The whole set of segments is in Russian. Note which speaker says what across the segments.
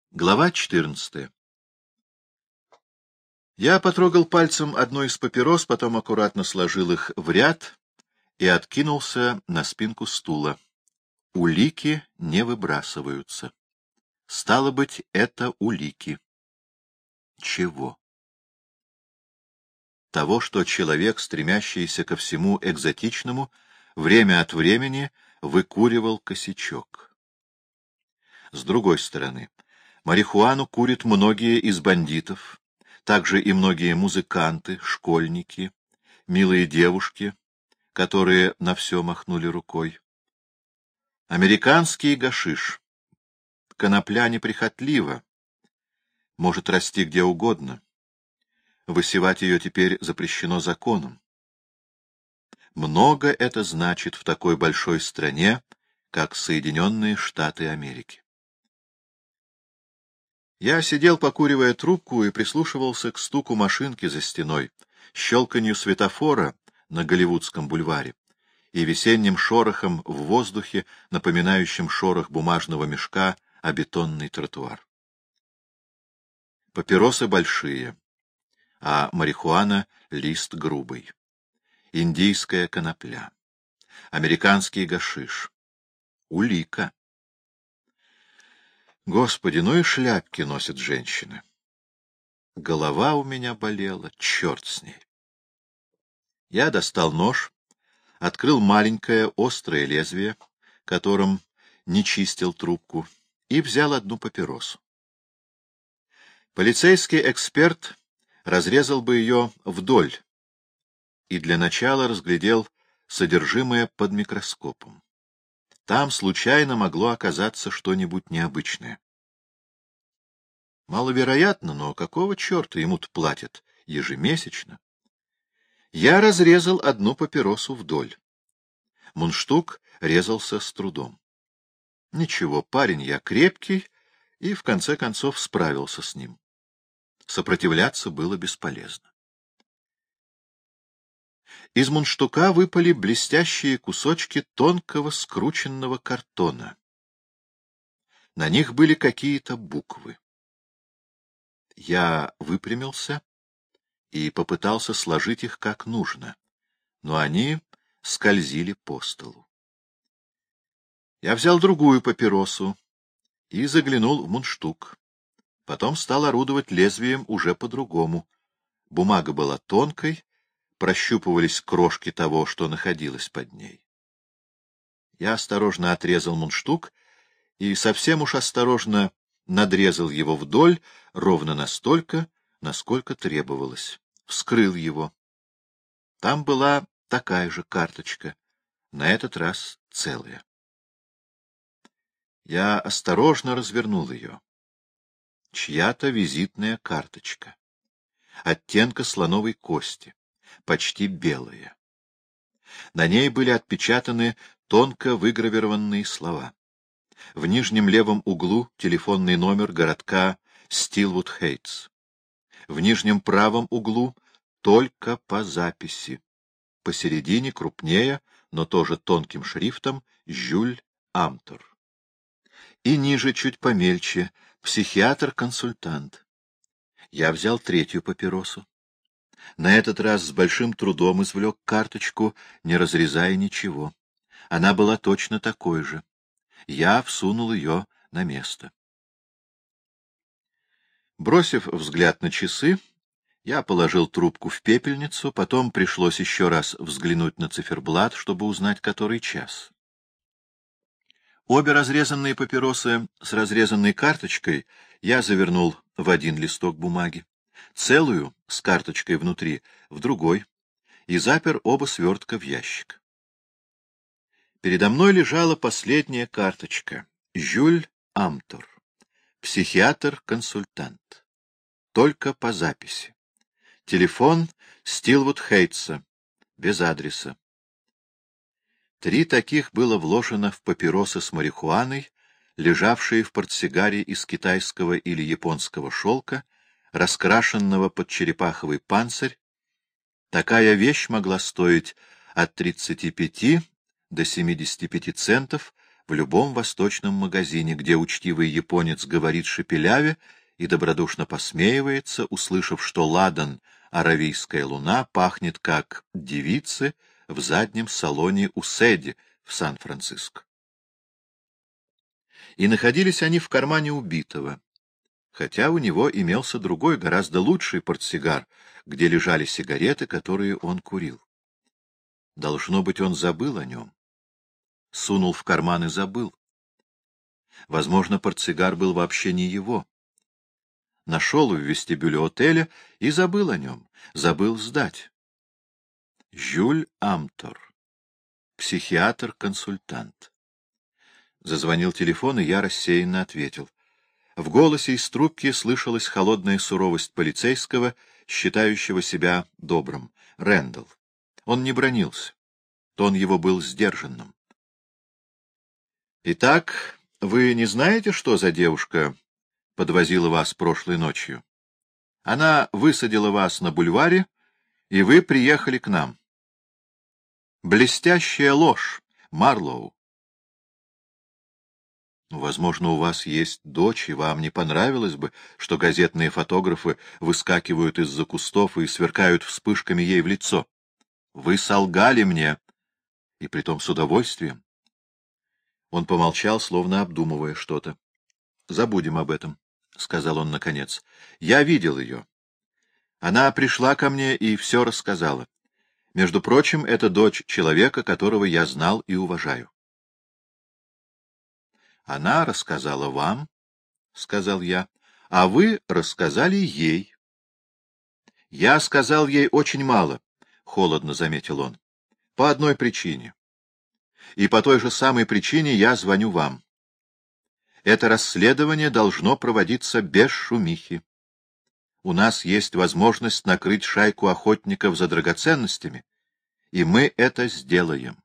Speaker 1: Глава 14. Я потрогал пальцем одну из папирос, потом аккуратно сложил их в ряд и откинулся на спинку стула. Улики не выбрасываются. Стало быть, это улики. Чего? Того, что человек, стремящийся ко всему экзотичному, время от времени выкуривал косячок. С другой стороны, марихуану курят многие из бандитов, также и многие музыканты, школьники, милые девушки, которые на все махнули рукой. Американский гашиш. Конопля неприхотлива, может расти где угодно. Высевать ее теперь запрещено законом. Много это значит в такой большой стране, как Соединенные Штаты Америки. Я сидел, покуривая трубку, и прислушивался к стуку машинки за стеной, щелканью светофора на Голливудском бульваре и весенним шорохом в воздухе, напоминающим шорох бумажного мешка о бетонный тротуар. Папиросы большие, а марихуана — лист грубый. Индийская конопля. Американский гашиш. Улика. Господи, ну и шляпки носят женщины. Голова у меня болела, черт с ней. Я достал нож, открыл маленькое острое лезвие, которым не чистил трубку, и взял одну папиросу. Полицейский эксперт разрезал бы ее вдоль и для начала разглядел содержимое под микроскопом. Там случайно могло оказаться что-нибудь необычное. Маловероятно, но какого черта ему-то платят ежемесячно? Я разрезал одну папиросу вдоль. Мундштук резался с трудом. Ничего, парень я крепкий, и в конце концов справился с ним. Сопротивляться было бесполезно. Из мундштука выпали блестящие кусочки тонкого скрученного картона. На них были какие-то буквы. Я выпрямился и попытался сложить их как нужно, но они скользили по столу. Я взял другую папиросу и заглянул в мундштук. Потом стал орудовать лезвием уже по-другому. Бумага была тонкой, прощупывались крошки того, что находилось под ней. Я осторожно отрезал мундштук и совсем уж осторожно надрезал его вдоль, ровно настолько, насколько требовалось. Вскрыл его. Там была такая же карточка, на этот раз целая. Я осторожно развернул ее. Чья-то визитная карточка. Оттенка слоновой кости, почти белая. На ней были отпечатаны тонко выгравированные слова. В нижнем левом углу телефонный номер городка Стилвуд-Хейтс. В нижнем правом углу только по записи. Посередине крупнее, но тоже тонким шрифтом, Жюль Амтор. И ниже, чуть помельче, психиатр-консультант. Я взял третью папиросу. На этот раз с большим трудом извлек карточку, не разрезая ничего. Она была точно такой же. Я всунул ее на место. Бросив взгляд на часы, я положил трубку в пепельницу, потом пришлось еще раз взглянуть на циферблат, чтобы узнать, который час. Обе разрезанные папиросы с разрезанной карточкой я завернул в один листок бумаги, целую, с карточкой внутри, в другой, и запер оба свертка в ящик. Передо мной лежала последняя карточка. Жюль Амтор. Психиатр-консультант. Только по записи. Телефон Стилвуд-Хейтса. Без адреса. 3 таких было вложено в папиросы с марихуаной, лежавшие в портсигаре из китайского или японского шелка, раскрашенного под черепаховый панцирь. Такая вещь могла стоить от 35 до 75 центов в любом восточном магазине, где учтивый японец говорит шепеляве и добродушно посмеивается, услышав, что ладан «Аравийская луна» пахнет как девицы в заднем салоне у Сэдди в Сан-Франциско. И находились они в кармане убитого, хотя у него имелся другой, гораздо лучший портсигар, где лежали сигареты, которые он курил. Должно быть, он забыл о нем. Сунул в карман и забыл. Возможно, портсигар был вообще не его. Нашел в вестибюле отеля и забыл о нем, забыл сдать. Жюль Амтор, психиатр-консультант. Зазвонил телефон, и я рассеянно ответил. В голосе из трубки слышалась холодная суровость полицейского, считающего себя добрым. Рэндалл. Он не бранился. Тон его был сдержанным. «Итак, вы не знаете, что за девушка подвозила вас прошлой ночью? Она высадила вас на бульваре, и вы приехали к нам. Блестящая ложь, Марлоу. Возможно, у вас есть дочь, и вам не понравилось бы, что газетные фотографы выскакивают из-за кустов и сверкают вспышками ей в лицо. Вы солгали мне, и притом с удовольствием». Он помолчал, словно обдумывая что-то. — Забудем об этом, — сказал он наконец. — Я видел ее. Она пришла ко мне и все рассказала. Между прочим, это дочь человека, которого я знал и уважаю. — Она рассказала вам, — сказал я, — а вы рассказали ей. — Я сказал ей очень мало, — холодно заметил он, — по одной причине. И по той же самой причине я звоню вам. Это расследование должно проводиться без шумихи. У нас есть возможность накрыть шайку охотников за драгоценностями, и мы это сделаем.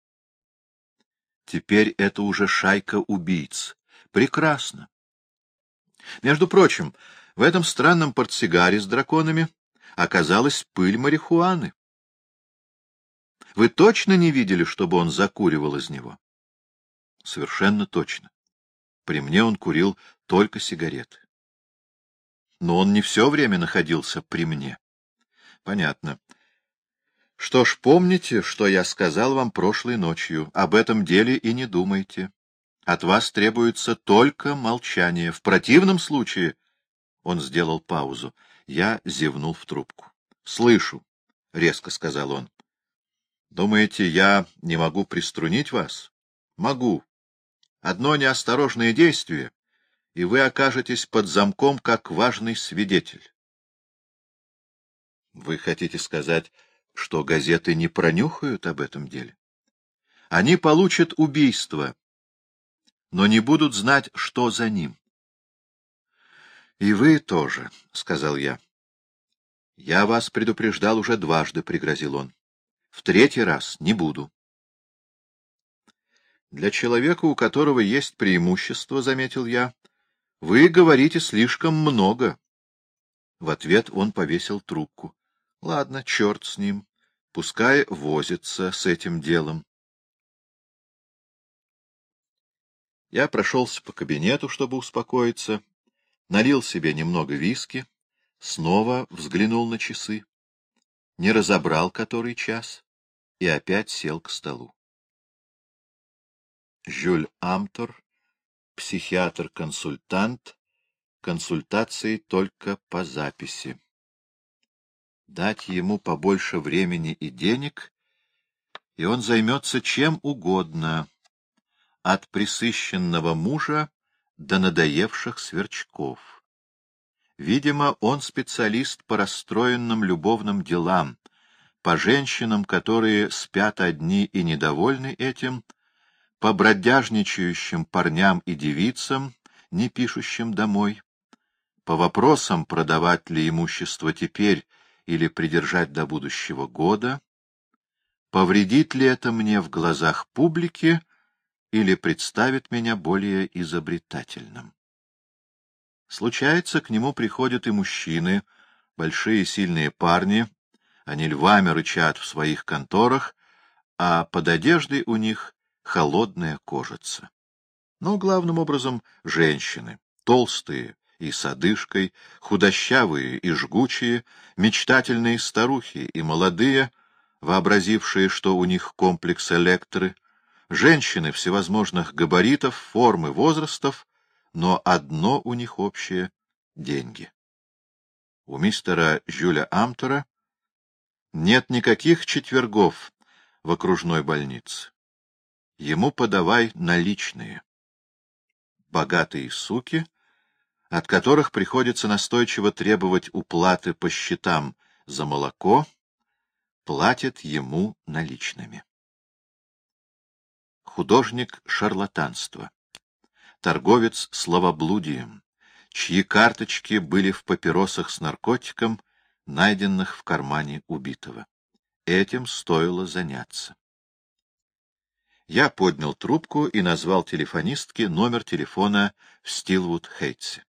Speaker 1: Теперь это уже шайка убийц. Прекрасно. Между прочим, в этом странном портсигаре с драконами оказалась пыль марихуаны. Вы точно не видели, чтобы он закуривал из него? Совершенно точно. При мне он курил только сигареты. Но он не все время находился при мне. Понятно. Что ж, помните, что я сказал вам прошлой ночью. Об этом деле и не думайте. От вас требуется только молчание. В противном случае... Он сделал паузу. Я зевнул в трубку. — Слышу, — резко сказал он. Думаете, я не могу приструнить вас? Могу. Одно неосторожное действие, и вы окажетесь под замком как важный свидетель. Вы хотите сказать, что газеты не пронюхают об этом деле? Они получат убийство, но не будут знать, что за ним. И вы тоже, — сказал я. Я вас предупреждал уже дважды, — пригрозил он. В третий раз не буду. Для человека, у которого есть преимущество, — заметил я, — вы говорите слишком много. В ответ он повесил трубку. Ладно, черт с ним. Пускай возится с этим делом. Я прошелся по кабинету, чтобы успокоиться, налил себе немного виски, снова взглянул на часы, не разобрал который час и опять сел к столу. Жюль Амтор, психиатр-консультант, консультации только по записи. Дать ему побольше времени и денег, и он займется чем угодно, от пресыщенного мужа до надоевших сверчков. Видимо, он специалист по расстроенным любовным делам, по женщинам, которые спят одни и недовольны этим, по бродяжничающим парням и девицам, не пишущим домой, по вопросам, продавать ли имущество теперь или придержать до будущего года, повредит ли это мне в глазах публики или представит меня более изобретательным. Случается, к нему приходят и мужчины, большие сильные парни, они львами рычат в своих конторах, а под одеждой у них холодная кожица. Но главным образом женщины, толстые и с одышкой, худощавые и жгучие, мечтательные старухи и молодые, вообразившие, что у них комплекс Электры, женщины всевозможных габаритов, форм и возрастов, но одно у них общее — деньги. У мистера Жюля Амтера нет никаких четвергов в окружной больнице. Ему подавай наличные. Богатые суки, от которых приходится настойчиво требовать уплаты по счетам за молоко, платят ему наличными. Художник шарлатанства, торговец словоблудием, чьи карточки были в папиросах с наркотиком, найденных в кармане убитого. Этим стоило заняться. Я поднял трубку и назвал телефонистке номер телефона в Стилвуд-Хейтсе.